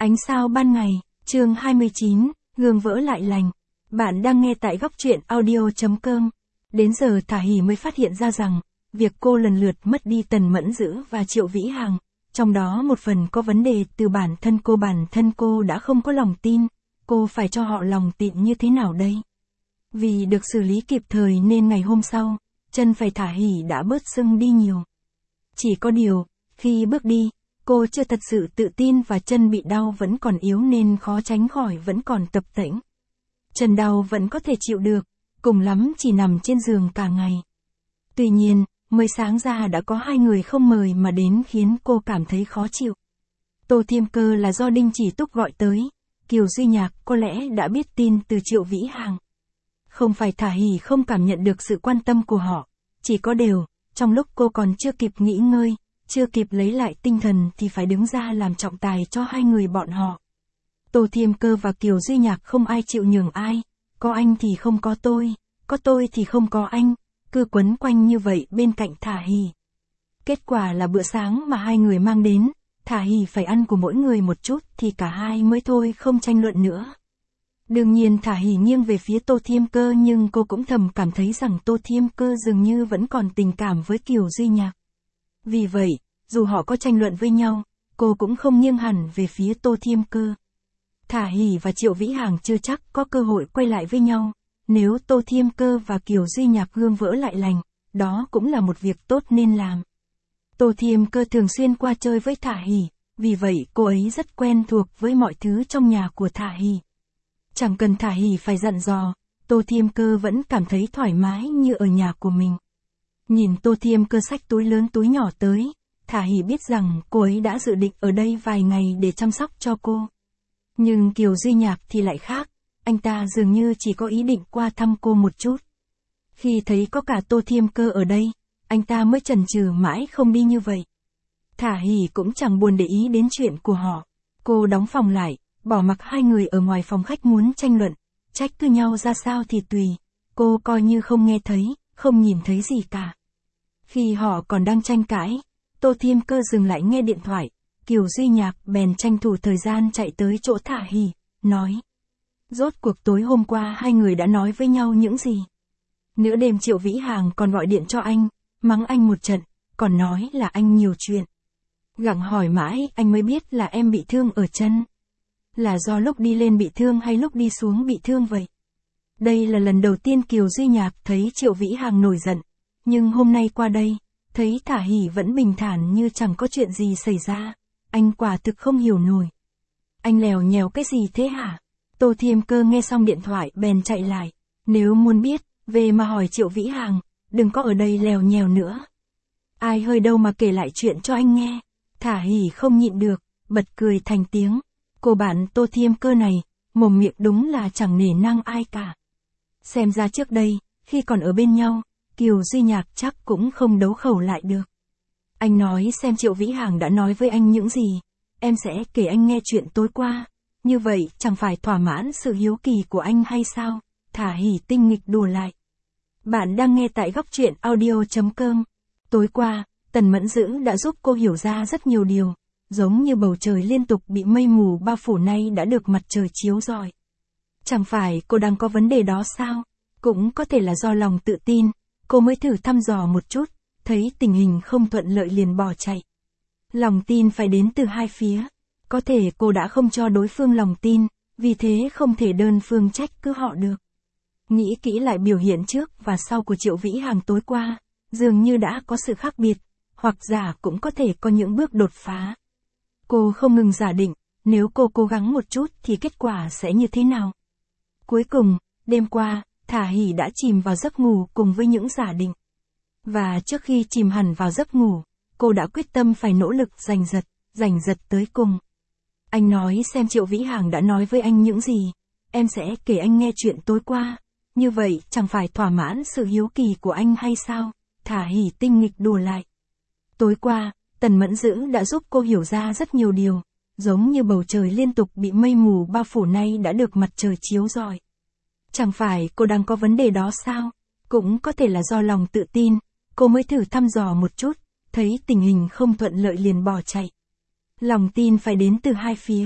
Ánh sao ban ngày, chương 29, gương vỡ lại lành. Bạn đang nghe tại góc truyện audio.com. Đến giờ Thả Hỉ mới phát hiện ra rằng, việc cô lần lượt mất đi Tần Mẫn Dữ và Triệu Vĩ Hằng, trong đó một phần có vấn đề từ bản thân cô đã không có lòng tin, cô phải cho họ lòng tin như thế nào đây? Vì được xử lý kịp thời nên ngày hôm sau, chân phải Thả Hỉ đã bớt sưng đi nhiều. Chỉ có điều, khi bước đi, cô chưa thật sự tự tin và chân bị đau vẫn còn yếu nên khó tránh khỏi vẫn còn tập tễnh. Chân đau vẫn có thể chịu được, cùng lắm chỉ nằm trên giường cả ngày. Tuy nhiên, mới sáng ra đã có hai người không mời mà đến khiến cô cảm thấy khó chịu. Tô Thiêm Cơ là do Đinh Chỉ Túc gọi tới, Kiều Duy Nhạc có lẽ đã biết tin từ Triệu Vĩ Hằng. Không phải Thả Hỉ không cảm nhận được sự quan tâm của họ, chỉ có điều, trong lúc cô còn chưa kịp nghỉ ngơi, chưa kịp lấy lại tinh thần thì phải đứng ra làm trọng tài cho hai người bọn họ. Tô Thiêm Cơ và Kiều Duy Nhạc không ai chịu nhường ai, có anh thì không có tôi thì không có anh, cứ quấn quanh như vậy bên cạnh Thả Hỉ. Kết quả là bữa sáng mà hai người mang đến, Thả Hỉ phải ăn của mỗi người một chút thì cả hai mới thôi không tranh luận nữa. Đương nhiên Thả Hỉ nghiêng về phía Tô Thiêm Cơ nhưng cô cũng thầm cảm thấy rằng Tô Thiêm Cơ dường như vẫn còn tình cảm với Kiều Duy Nhạc. Vì vậy, dù họ có tranh luận với nhau, cô cũng không nghiêng hẳn về phía Tô Thiêm Cơ. Thả Hỉ và Triệu Vĩ Hằng chưa chắc có cơ hội quay lại với nhau, nếu Tô Thiêm Cơ và Kiều Duy Nhạc gương vỡ lại lành, đó cũng là một việc tốt nên làm. Tô Thiêm Cơ thường xuyên qua chơi với Thả Hỉ, vì vậy cô ấy rất quen thuộc với mọi thứ trong nhà của Thả Hỉ. Chẳng cần Thả Hỉ phải dặn dò, Tô Thiêm Cơ vẫn cảm thấy thoải mái như ở nhà của mình. Nhìn Tô Thiêm Cơ xách túi lớn túi nhỏ tới, Thả Hỉ biết rằng cô ấy đã dự định ở đây vài ngày để chăm sóc cho cô. Nhưng Kiều Duy Nhạc thì lại khác, anh ta dường như chỉ có ý định qua thăm cô một chút. Khi thấy có cả Tô Thiêm Cơ ở đây, anh ta mới chần chừ mãi không đi như vậy. Thả Hỉ cũng chẳng buồn để ý đến chuyện của họ. Cô đóng phòng lại, bỏ mặc hai người ở ngoài phòng khách muốn tranh luận, trách cứ nhau ra sao thì tùy. Cô coi như không nghe thấy, không nhìn thấy gì cả. Khi họ còn đang tranh cãi, Tô Thiêm Cơ dừng lại nghe điện thoại, Kiều Duy Nhạc bèn tranh thủ thời gian chạy tới chỗ Thả Hỉ, nói. Rốt cuộc tối hôm qua hai người đã nói với nhau những gì? Nửa đêm Triệu Vĩ Hằng còn gọi điện cho anh, mắng anh một trận, còn nói là anh nhiều chuyện. Gặng hỏi mãi anh mới biết là em bị thương ở chân. Là do lúc đi lên bị thương hay lúc đi xuống bị thương vậy? Đây là lần đầu tiên Kiều Duy Nhạc thấy Triệu Vĩ Hằng nổi giận, nhưng hôm nay qua đây, thấy Thả Hỉ vẫn bình thản như chẳng có chuyện gì xảy ra, anh quả thực không hiểu nổi. Anh lèo nhèo cái gì thế hả? Tô Thiêm Cơ nghe xong điện thoại bèn chạy lại, nếu muốn biết, về mà hỏi Triệu Vĩ Hằng, đừng có ở đây lèo nhèo nữa. Ai hơi đâu mà kể lại chuyện cho anh nghe. Thả Hỉ không nhịn được, bật cười thành tiếng. Cô bạn Tô Thiêm Cơ này, mồm miệng đúng là chẳng nể nang ai cả. Xem ra trước đây, khi còn ở bên nhau, Kiều Duy Nhạc chắc cũng không đấu khẩu lại được. Anh nói xem Triệu Vĩ Hằng đã nói với anh những gì, em sẽ kể anh nghe chuyện tối qua. Như vậy chẳng phải thỏa mãn sự hiếu kỳ của anh hay sao? Thả Hỉ tinh nghịch đùa lại. Bạn đang nghe tại góc truyện audio.com. Tối qua, Tần Mẫn Dữ đã giúp cô hiểu ra rất nhiều điều, giống như bầu trời liên tục bị mây mù bao phủ nay đã được mặt trời chiếu rọi. Chẳng phải cô đang có vấn đề đó sao? Cũng có thể là do lòng tự tin, cô mới thử thăm dò một chút, thấy tình hình không thuận lợi liền bỏ chạy. Lòng tin phải đến từ hai phía. Có thể cô đã không cho đối phương lòng tin, vì thế không thể đơn phương trách cứ họ được. Nghĩ kỹ lại biểu hiện trước và sau của Triệu Vĩ Hằng tối qua, dường như đã có sự khác biệt, hoặc giả cũng có thể có những bước đột phá. Cô không ngừng giả định, nếu cô cố gắng một chút thì kết quả sẽ như thế nào. Cuối cùng, đêm qua, Thả Hỉ đã chìm vào giấc ngủ cùng với những giả định. Và trước khi chìm hẳn vào giấc ngủ, cô đã quyết tâm phải nỗ lực giành giật tới cùng. Anh nói xem Triệu Vĩ Hằng đã nói với anh những gì, em sẽ kể anh nghe chuyện tối qua. Như vậy chẳng phải thỏa mãn sự hiếu kỳ của anh hay sao? Thả Hỉ tinh nghịch đùa lại. Tối qua, Tần Mẫn Dữ đã giúp cô hiểu ra rất nhiều điều, giống như bầu trời liên tục bị mây mù bao phủ nay đã được mặt trời chiếu rọi. Chẳng phải cô đang có vấn đề đó sao? Cũng có thể là do lòng tự tin, cô mới thử thăm dò một chút, thấy tình hình không thuận lợi liền bỏ chạy. Lòng tin phải đến từ hai phía.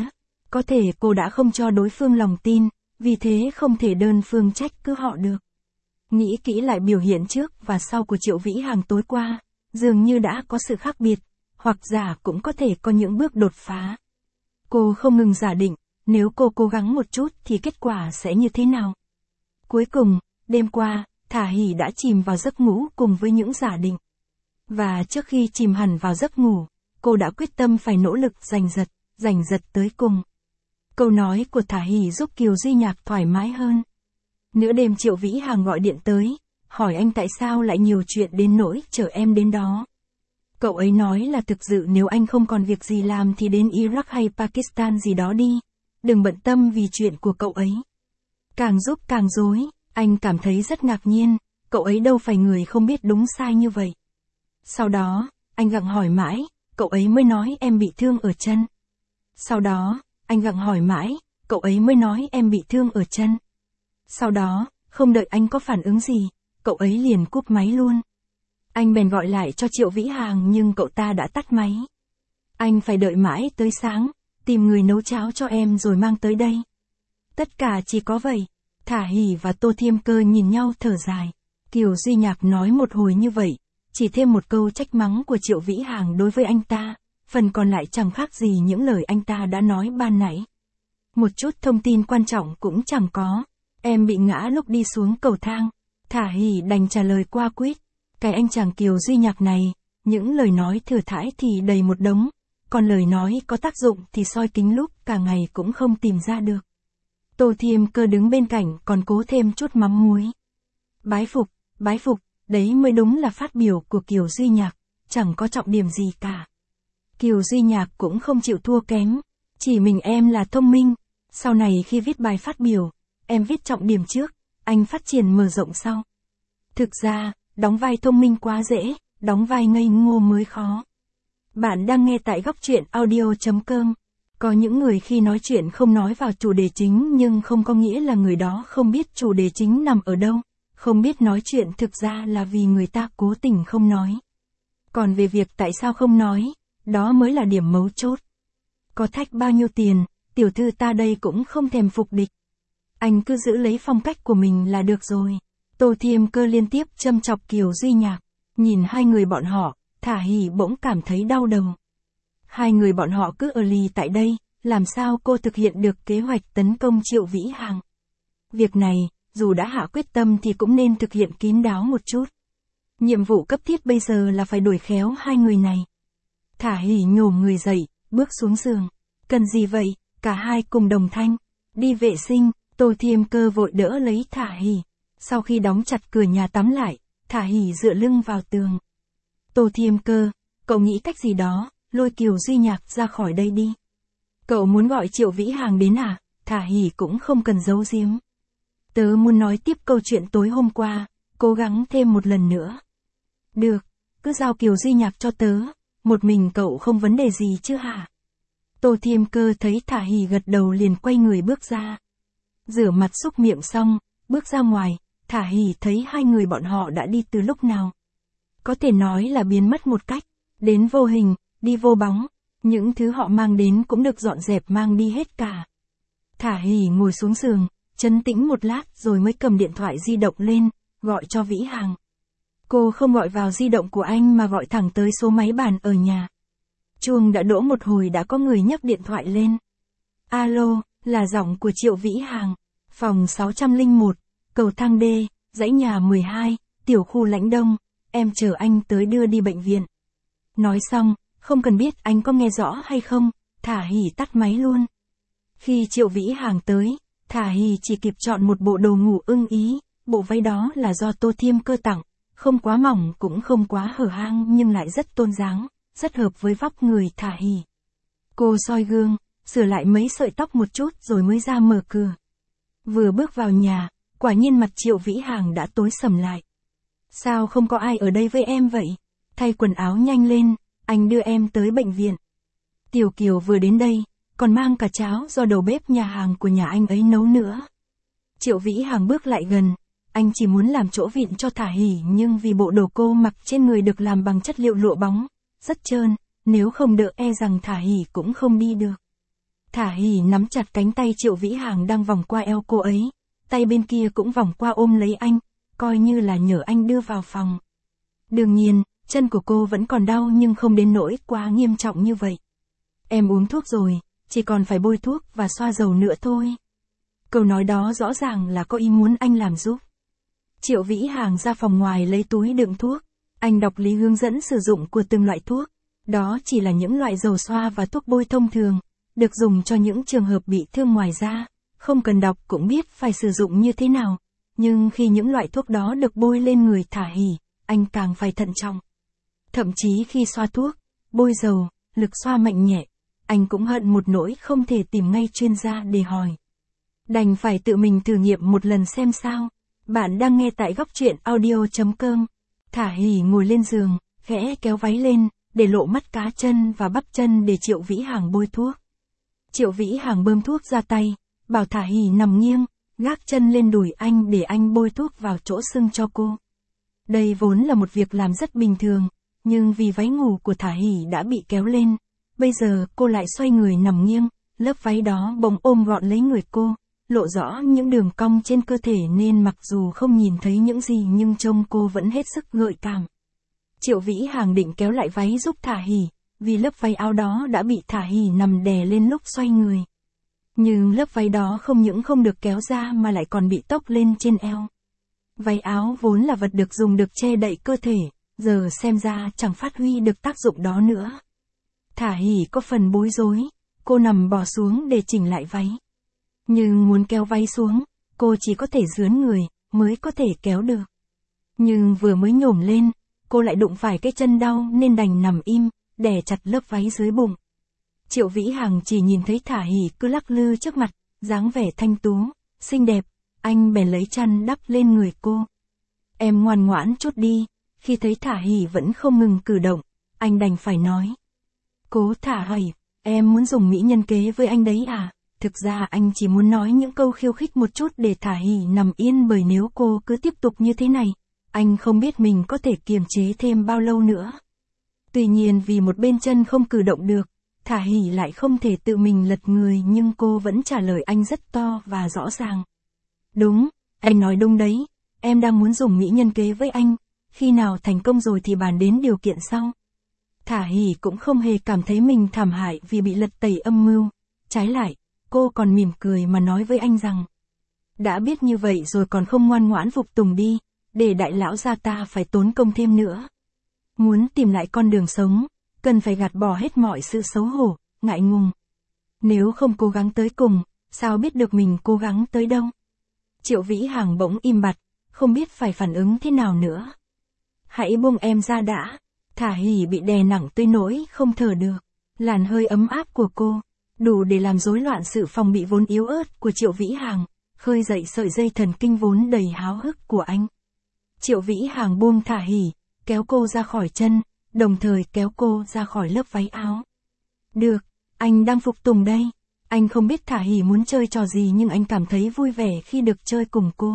Có thể cô đã không cho đối phương lòng tin, vì thế không thể đơn phương trách cứ họ được. Nghĩ kỹ lại biểu hiện trước và sau của Triệu Vĩ Hàng tối qua, dường như đã có sự khác biệt, hoặc giả cũng có thể có những bước đột phá. Cô không ngừng giả định, nếu cô cố gắng một chút thì kết quả sẽ như thế nào. Cuối cùng, đêm qua, Thả Hỉ đã chìm vào giấc ngủ cùng với những giả định. Và trước khi chìm hẳn vào giấc ngủ, cô đã quyết tâm phải nỗ lực giành giật tới cùng. Câu nói của Thả Hỉ giúp Kiều Duy Nhạc thoải mái hơn. Nửa đêm Triệu Vĩ Hàng gọi điện tới, hỏi anh tại sao lại nhiều chuyện đến nỗi chở em đến đó. Cậu ấy nói là thực sự nếu anh không còn việc gì làm thì đến Iraq hay Pakistan gì đó đi. Đừng bận tâm vì chuyện của cậu ấy. Càng giúp càng rối, anh cảm thấy rất ngạc nhiên, cậu ấy đâu phải người không biết đúng sai như vậy. Sau đó, anh gặng hỏi mãi, cậu ấy mới nói em bị thương ở chân. Sau đó, anh gặng hỏi mãi, cậu ấy mới nói em bị thương ở chân. Sau đó, không đợi anh có phản ứng gì, cậu ấy liền cúp máy luôn. Anh bèn gọi lại cho Triệu Vĩ Hàng nhưng cậu ta đã tắt máy. Anh phải đợi mãi tới sáng, tìm người nấu cháo cho em rồi mang tới đây. Tất cả chỉ có vậy. Thả Hỉ và Tô Thiêm Cơ nhìn nhau thở dài. Kiều Duy Nhạc nói một hồi như vậy, chỉ thêm một câu trách mắng của Triệu Vĩ Hàng đối với anh ta, phần còn lại chẳng khác gì những lời anh ta đã nói ban nãy. Một chút thông tin quan trọng cũng chẳng có. Em bị ngã lúc đi xuống cầu thang. Thả Hỉ đành trả lời qua quýt. Cái anh chàng Kiều Duy Nhạc này, những lời nói thừa thãi thì đầy một đống, còn lời nói có tác dụng thì soi kính lúc cả ngày cũng không tìm ra được. Tô Thiêm Cơ đứng bên cạnh còn cố thêm chút mắm muối. Bái phục, đấy mới đúng là phát biểu của Kiều Duy Nhạc, chẳng có trọng điểm gì cả. Kiều Duy Nhạc cũng không chịu thua kém, chỉ mình em là thông minh, sau này khi viết bài phát biểu, em viết trọng điểm trước, anh phát triển mở rộng sau. Thực ra, đóng vai thông minh quá dễ, đóng vai ngây ngô mới khó. Bạn đang nghe tại góc truyện audio.com. Có những người khi nói chuyện không nói vào chủ đề chính nhưng không có nghĩa là người đó không biết chủ đề chính nằm ở đâu, không biết nói chuyện thực ra là vì người ta cố tình không nói. Còn về việc tại sao không nói, đó mới là điểm mấu chốt. Có thách bao nhiêu tiền, tiểu thư ta đây cũng không thèm phục địch. Anh cứ giữ lấy phong cách của mình là được rồi. Tô Thiêm Cơ liên tiếp châm chọc Kiều Duy Nhạc. Nhìn hai người bọn họ, Thả Hỉ bỗng cảm thấy đau đầu. Hai người bọn họ cứ ở lì tại đây, làm sao cô thực hiện được kế hoạch tấn công Triệu Vĩ Hàng. Việc này, dù đã hạ quyết tâm thì cũng nên thực hiện kín đáo một chút. Nhiệm vụ cấp thiết bây giờ là phải đuổi khéo hai người này. Thả Hỉ nhổm người dậy, bước xuống giường. Cần gì vậy? Cả hai cùng đồng thanh. Đi vệ sinh. Tô Thiêm Cơ vội đỡ lấy Thả Hỉ. Sau khi đóng chặt cửa nhà tắm lại, Thả Hỉ dựa lưng vào tường. Tô Thiêm Cơ, cậu nghĩ cách gì đó, lôi Kiều Duy Nhạc ra khỏi đây đi. Cậu muốn gọi Triệu Vĩ Hàng đến à? Thả Hỉ cũng không cần giấu giếm. Tớ muốn nói tiếp câu chuyện tối hôm qua, cố gắng thêm một lần nữa. Được, cứ giao Kiều Duy Nhạc cho tớ, một mình cậu không vấn đề gì chứ hả? Tô Thiêm Cơ thấy Thả Hỉ gật đầu liền quay người bước ra. Rửa mặt súc miệng xong, bước ra ngoài, Thả Hỉ thấy hai người bọn họ đã đi từ lúc nào. Có thể nói là biến mất một cách, đến vô hình, đi vô bóng, những thứ họ mang đến cũng được dọn dẹp mang đi hết cả. Thả Hỉ ngồi xuống giường, trấn tĩnh một lát rồi mới cầm điện thoại di động lên, gọi cho Vĩ Hàng. Cô không gọi vào di động của anh mà gọi thẳng tới số máy bàn ở nhà. Chuông đã đỗ một hồi đã có người nhấc điện thoại lên. Alo, là giọng của Triệu Vĩ Hàng, phòng 601, cầu thang D, dãy nhà 12, tiểu khu Lãnh Đông, em chờ anh tới đưa đi bệnh viện. Nói xong, không cần biết anh có nghe rõ hay không, Thả Hỉ tắt máy luôn. Khi Triệu Vĩ Hàng tới, Thả Hỉ chỉ kịp chọn một bộ đồ ngủ ưng ý, bộ váy đó là do Tô Thiêm Cơ tặng, không quá mỏng cũng không quá hở hang nhưng lại rất tôn dáng, rất hợp với vóc người Thả Hỉ. Cô soi gương, sửa lại mấy sợi tóc một chút rồi mới ra mở cửa. Vừa bước vào nhà, quả nhiên mặt Triệu Vĩ Hàng đã tối sầm lại. Sao không có ai ở đây với em vậy? Thay quần áo nhanh lên, anh đưa em tới bệnh viện. Tiểu Kiều vừa đến đây, còn mang cả cháo do đầu bếp nhà hàng của nhà anh ấy nấu nữa. Triệu Vĩ Hàng bước lại gần, anh chỉ muốn làm chỗ vịn cho Thả Hỉ nhưng vì bộ đồ cô mặc trên người được làm bằng chất liệu lụa bóng, rất trơn, nếu không đỡ e rằng Thả Hỉ cũng không đi được. Thả hỉ nắm chặt cánh tay Triệu Vĩ Hàng đang vòng qua eo cô ấy, tay bên kia cũng vòng qua ôm lấy anh, coi như là nhờ anh đưa vào phòng. Đương nhiên, chân của cô vẫn còn đau nhưng không đến nỗi quá nghiêm trọng như vậy. Em uống thuốc rồi, chỉ còn phải bôi thuốc và xoa dầu nữa thôi. Câu nói đó rõ ràng là có ý muốn anh làm giúp. Triệu Vĩ Hàng ra phòng ngoài lấy túi đựng thuốc, anh đọc lý hướng dẫn sử dụng của từng loại thuốc. Đó chỉ là những loại dầu xoa và thuốc bôi thông thường, được dùng cho những trường hợp bị thương ngoài da, không cần đọc cũng biết phải sử dụng như thế nào. Nhưng khi những loại thuốc đó được bôi lên người Thả Hỉ, anh càng phải thận trọng. Thậm chí khi xoa thuốc, bôi dầu, lực xoa mạnh nhẹ, anh cũng hận một nỗi không thể tìm ngay chuyên gia để hỏi. Đành phải tự mình thử nghiệm một lần xem sao. Bạn đang nghe tại góc truyện audio.com. Thả Hỉ ngồi lên giường, khẽ kéo váy lên, để lộ mắt cá chân và bắp chân để Triệu Vĩ Hàng bôi thuốc. Triệu Vĩ Hàng bơm thuốc ra tay, bảo Thả Hỉ nằm nghiêng, gác chân lên đùi anh để anh bôi thuốc vào chỗ sưng cho cô. Đây vốn là một việc làm rất bình thường, nhưng vì váy ngủ của Thả Hỉ đã bị kéo lên, bây giờ cô lại xoay người nằm nghiêng, lớp váy đó bỗng ôm gọn lấy người cô, lộ rõ những đường cong trên cơ thể nên mặc dù không nhìn thấy những gì nhưng trông cô vẫn hết sức gợi cảm. Triệu Vĩ Hàng định kéo lại váy giúp Thả Hỉ, vì lớp váy áo đó đã bị Thả Hỉ nằm đè lên lúc xoay người. Nhưng lớp váy đó không những không được kéo ra mà lại còn bị tốc lên trên eo. Váy áo vốn là vật được dùng được che đậy cơ thể, giờ xem ra chẳng phát huy được tác dụng đó nữa. Thả Hỉ có phần bối rối, cô nằm bò xuống để chỉnh lại váy. Nhưng muốn kéo váy xuống, cô chỉ có thể dướn người, mới có thể kéo được. Nhưng vừa mới nhổm lên, cô lại đụng phải cái chân đau nên đành nằm im, đè chặt lớp váy dưới bụng. Triệu Vĩ Hàng chỉ nhìn thấy Thả Hỉ cứ lắc lư trước mặt, dáng vẻ thanh tú, xinh đẹp, anh bèn lấy chăn đắp lên người cô. Em ngoan ngoãn chút đi, khi thấy Thả Hỉ vẫn không ngừng cử động, anh đành phải nói. Cố Thả Hỉ, em muốn dùng mỹ nhân kế với anh đấy à? Thực ra anh chỉ muốn nói những câu khiêu khích một chút để Thả Hỉ nằm yên, bởi nếu cô cứ tiếp tục như thế này, anh không biết mình có thể kiềm chế thêm bao lâu nữa. Tuy nhiên vì một bên chân không cử động được, Thả Hỉ lại không thể tự mình lật người, nhưng cô vẫn trả lời anh rất to và rõ ràng. Đúng, anh nói đúng đấy, em đang muốn dùng mỹ nhân kế với anh, khi nào thành công rồi thì bàn đến điều kiện sau. Thả Hỉ cũng không hề cảm thấy mình thảm hại vì bị lật tẩy âm mưu, trái lại, cô còn mỉm cười mà nói với anh rằng, đã biết như vậy rồi còn không ngoan ngoãn phục tùng đi, để đại lão gia ta phải tốn công thêm nữa. Muốn tìm lại con đường sống, cần phải gạt bỏ hết mọi sự xấu hổ, ngại ngùng. Nếu không cố gắng tới cùng, sao biết được mình cố gắng tới đâu? Triệu Vĩ Hàng bỗng im bặt, không biết phải phản ứng thế nào nữa. Hãy buông em ra đã. Thả Hỉ bị đè nặng tới nỗi không thở được. Làn hơi ấm áp của cô, đủ để làm rối loạn sự phòng bị vốn yếu ớt của Triệu Vĩ Hàng, khơi dậy sợi dây thần kinh vốn đầy háo hức của anh. Triệu Vĩ Hàng buông Thả Hỉ, kéo cô ra khỏi chân, đồng thời kéo cô ra khỏi lớp váy áo. Được, anh đang phục tùng đây. Anh không biết Thả Hỉ muốn chơi trò gì nhưng anh cảm thấy vui vẻ khi được chơi cùng cô.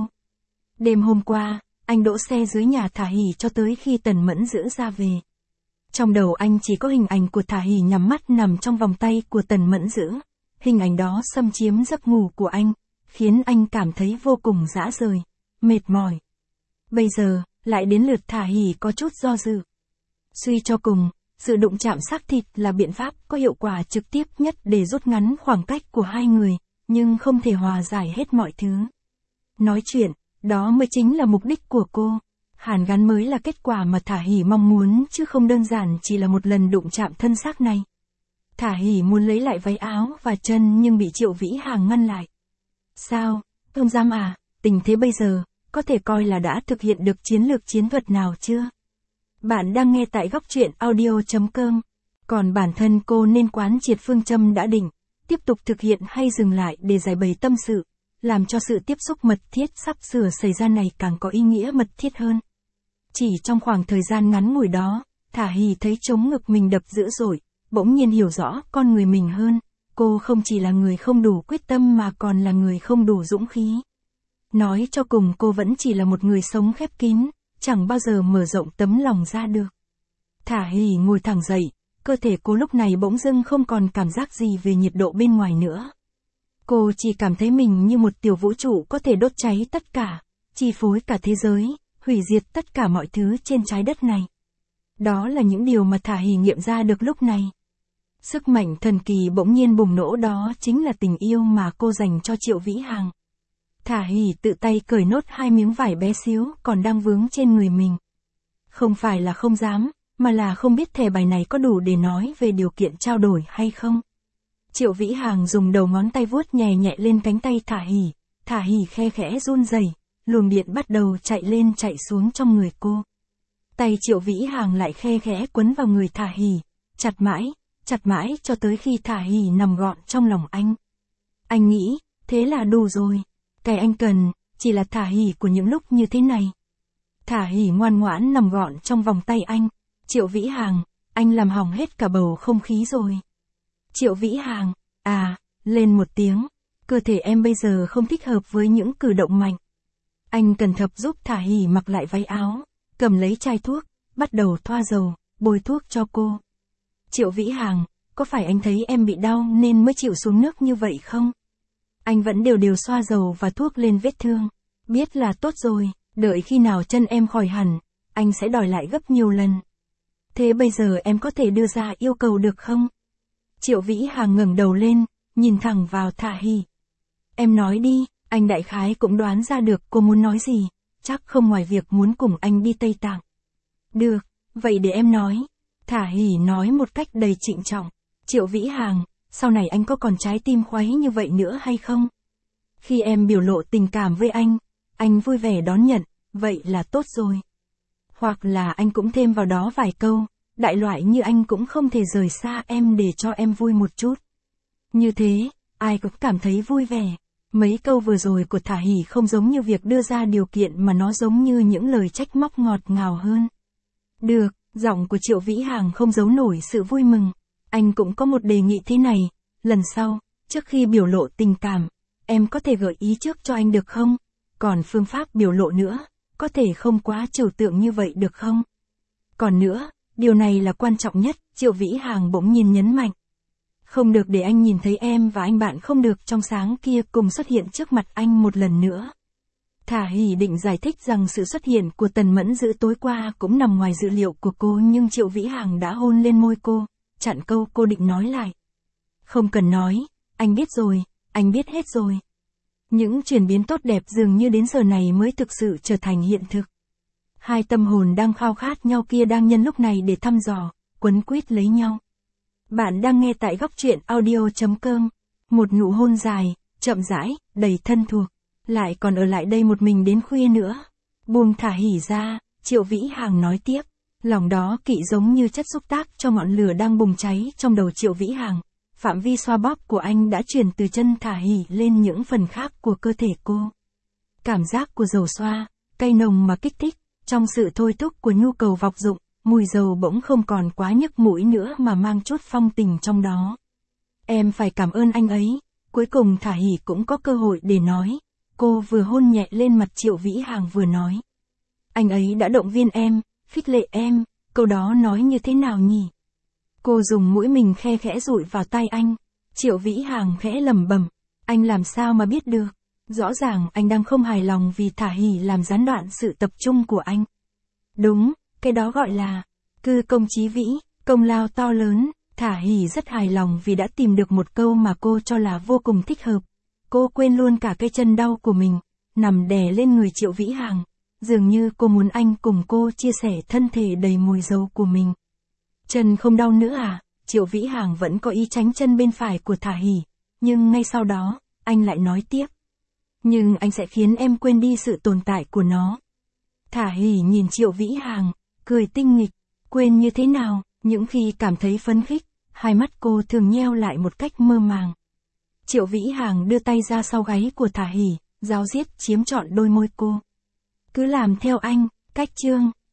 Đêm hôm qua, anh đỗ xe dưới nhà Thả Hỉ cho tới khi Tần Mẫn Dữ ra về. Trong đầu anh chỉ có hình ảnh của Thả Hỉ nhắm mắt nằm trong vòng tay của Tần Mẫn Dữ. Hình ảnh đó xâm chiếm giấc ngủ của anh, khiến anh cảm thấy vô cùng rã rời, mệt mỏi. Bây giờ, lại đến lượt Thả Hỉ có chút do dự. Suy cho cùng, sự đụng chạm xác thịt là biện pháp có hiệu quả trực tiếp nhất để rút ngắn khoảng cách của hai người, nhưng không thể hòa giải hết mọi thứ. Nói chuyện, đó mới chính là mục đích của cô. Hàn gắn mới là kết quả mà Thả Hỉ mong muốn, chứ không đơn giản chỉ là một lần đụng chạm thân xác này. Thả Hỉ muốn lấy lại váy áo và chân nhưng bị Triệu Vĩ Hàng ngăn lại. Sao, không dám à? Tình thế bây giờ, có thể coi là đã thực hiện được chiến lược chiến thuật nào chưa? Bạn đang nghe tại góc truyện audio.com. Còn bản thân cô nên quán triệt phương châm đã định, tiếp tục thực hiện hay dừng lại để giải bày tâm sự, làm cho sự tiếp xúc mật thiết sắp sửa xảy ra này càng có ý nghĩa mật thiết hơn. Chỉ trong khoảng thời gian ngắn ngủi đó, Thả Hỉ thấy trống ngực mình đập dữ dội, bỗng nhiên hiểu rõ con người mình hơn. Cô không chỉ là người không đủ quyết tâm mà còn là người không đủ dũng khí. Nói cho cùng cô vẫn chỉ là một người sống khép kín, chẳng bao giờ mở rộng tấm lòng ra được. Thả Hỉ ngồi thẳng dậy, cơ thể cô lúc này bỗng dưng không còn cảm giác gì về nhiệt độ bên ngoài nữa. Cô chỉ cảm thấy mình như một tiểu vũ trụ có thể đốt cháy tất cả, chi phối cả thế giới, hủy diệt tất cả mọi thứ trên trái đất này. Đó là những điều mà Thả Hỉ nghiệm ra được lúc này. Sức mạnh thần kỳ bỗng nhiên bùng nổ, đó chính là tình yêu mà cô dành cho Triệu Vĩ Hàng. Thả Hỉ tự tay cởi nốt 2 miếng vải bé xíu còn đang vướng trên người mình. Không phải là không dám, mà là không biết thẻ bài này có đủ để nói về điều kiện trao đổi hay không. Triệu Vĩ Hàng dùng đầu ngón tay vuốt nhẹ nhẹ lên cánh tay Thả Hỉ khe khẽ run rẩy, luồng điện bắt đầu chạy lên chạy xuống trong người cô. Tay Triệu Vĩ Hàng lại khe khẽ quấn vào người Thả Hỉ, chặt mãi cho tới khi Thả Hỉ nằm gọn trong lòng anh. Anh nghĩ, thế là đủ rồi. Cái anh cần, chỉ là Thả Hỉ của những lúc như thế này. Thả Hỉ ngoan ngoãn nằm gọn trong vòng tay anh. Triệu Vĩ Hàng, anh làm hỏng hết cả bầu không khí rồi. Triệu Vĩ Hàng, lên một tiếng. Cơ thể em bây giờ không thích hợp với những cử động mạnh. Anh cẩn thận giúp Thả Hỉ mặc lại váy áo, cầm lấy chai thuốc, bắt đầu thoa dầu, bôi thuốc cho cô. Triệu Vĩ Hàng, có phải anh thấy em bị đau nên mới chịu xuống nước như vậy không? Anh vẫn đều xoa dầu và thuốc lên vết thương. Biết là tốt rồi, đợi khi nào chân em khỏi hẳn, anh sẽ đòi lại gấp nhiều lần. Thế bây giờ em có thể đưa ra yêu cầu được không? Triệu Vĩ Hàng ngẩng đầu lên, nhìn thẳng vào Thả Hỉ. Em nói đi, anh đại khái cũng đoán ra được cô muốn nói gì, chắc không ngoài việc muốn cùng anh đi Tây Tạng. Được, vậy để em nói. Thả Hỉ nói một cách đầy trịnh trọng. Triệu Vĩ Hàng, sau này anh có còn trái tim khuấy như vậy nữa hay không? Khi em biểu lộ tình cảm với anh vui vẻ đón nhận, vậy là tốt rồi. Hoặc là anh cũng thêm vào đó vài câu, đại loại như anh cũng không thể rời xa em để cho em vui một chút. Như thế, ai cũng cảm thấy vui vẻ. Mấy câu vừa rồi của Thả Hỉ không giống như việc đưa ra điều kiện mà nó giống như những lời trách móc ngọt ngào hơn. Được, giọng của Triệu Vĩ Hàng không giấu nổi sự vui mừng. Anh cũng có một đề nghị thế này, lần sau, trước khi biểu lộ tình cảm, em có thể gợi ý trước cho anh được không? Còn phương pháp biểu lộ nữa, có thể không quá trừu tượng như vậy được không? Còn nữa, điều này là quan trọng nhất, Triệu Vĩ Hàng bỗng nhiên nhấn mạnh. Không được để anh nhìn thấy em và anh bạn không được trong sáng kia cùng xuất hiện trước mặt anh một lần nữa. Thả Hỉ định giải thích rằng sự xuất hiện của Tần Mẫn Dữ tối qua cũng nằm ngoài dự liệu của cô, nhưng Triệu Vĩ Hàng đã hôn lên môi cô, chặn câu cô định nói lại. Không cần nói, anh biết rồi, anh biết hết rồi. Những chuyển biến tốt đẹp dường như đến giờ này mới thực sự trở thành hiện thực. Hai tâm hồn đang khao khát nhau kia đang nhân lúc này để thăm dò, quấn quýt lấy nhau. Bạn đang nghe tại góc truyện audio.com. Một nụ hôn dài, chậm rãi, đầy thân thuộc. Lại còn ở lại đây một mình đến khuya nữa. Buông Thả Hỉ ra, Triệu Vĩ Hàng nói tiếp. Lòng đó kỵ giống như chất xúc tác cho ngọn lửa đang bùng cháy trong đầu Triệu Vĩ Hàng. Phạm vi xoa bóp của anh đã chuyển từ chân Thả Hỉ lên những phần khác của cơ thể cô. Cảm giác của dầu xoa, cay nồng mà kích thích, trong sự thôi thúc của nhu cầu vọc dụng, mùi dầu bỗng không còn quá nhức mũi nữa mà mang chút phong tình trong đó. Em phải cảm ơn anh ấy. Cuối cùng Thả Hỉ cũng có cơ hội để nói. Cô vừa hôn nhẹ lên mặt Triệu Vĩ Hàng vừa nói. Anh ấy đã động viên em, khích lệ em, câu đó nói như thế nào nhỉ? Cô dùng mũi mình khe khẽ dụi vào tai anh. Triệu Vĩ Hàng khẽ lẩm bẩm. Anh làm sao mà biết được? Rõ ràng anh đang không hài lòng vì Thả Hỉ làm gián đoạn sự tập trung của anh. Đúng, cái đó gọi là cư công chí vĩ, công lao to lớn. Thả Hỉ rất hài lòng vì đã tìm được một câu mà cô cho là vô cùng thích hợp. Cô quên luôn cả cái chân đau của mình, nằm đè lên người Triệu Vĩ Hàng. Dường như cô muốn anh cùng cô chia sẻ thân thể đầy mùi dầu của mình. Chân không đau nữa à? Triệu Vĩ Hàng vẫn có ý tránh chân bên phải của Thả Hỉ. Nhưng ngay sau đó, anh lại nói tiếp. Nhưng anh sẽ khiến em quên đi sự tồn tại của nó. Thả Hỉ nhìn Triệu Vĩ Hàng, cười tinh nghịch. Quên như thế nào? Những khi cảm thấy phấn khích, hai mắt cô thường nheo lại một cách mơ màng. Triệu Vĩ Hàng đưa tay ra sau gáy của Thả Hỉ, ráo riết chiếm trọn đôi môi cô. Cứ làm theo anh, cách chương.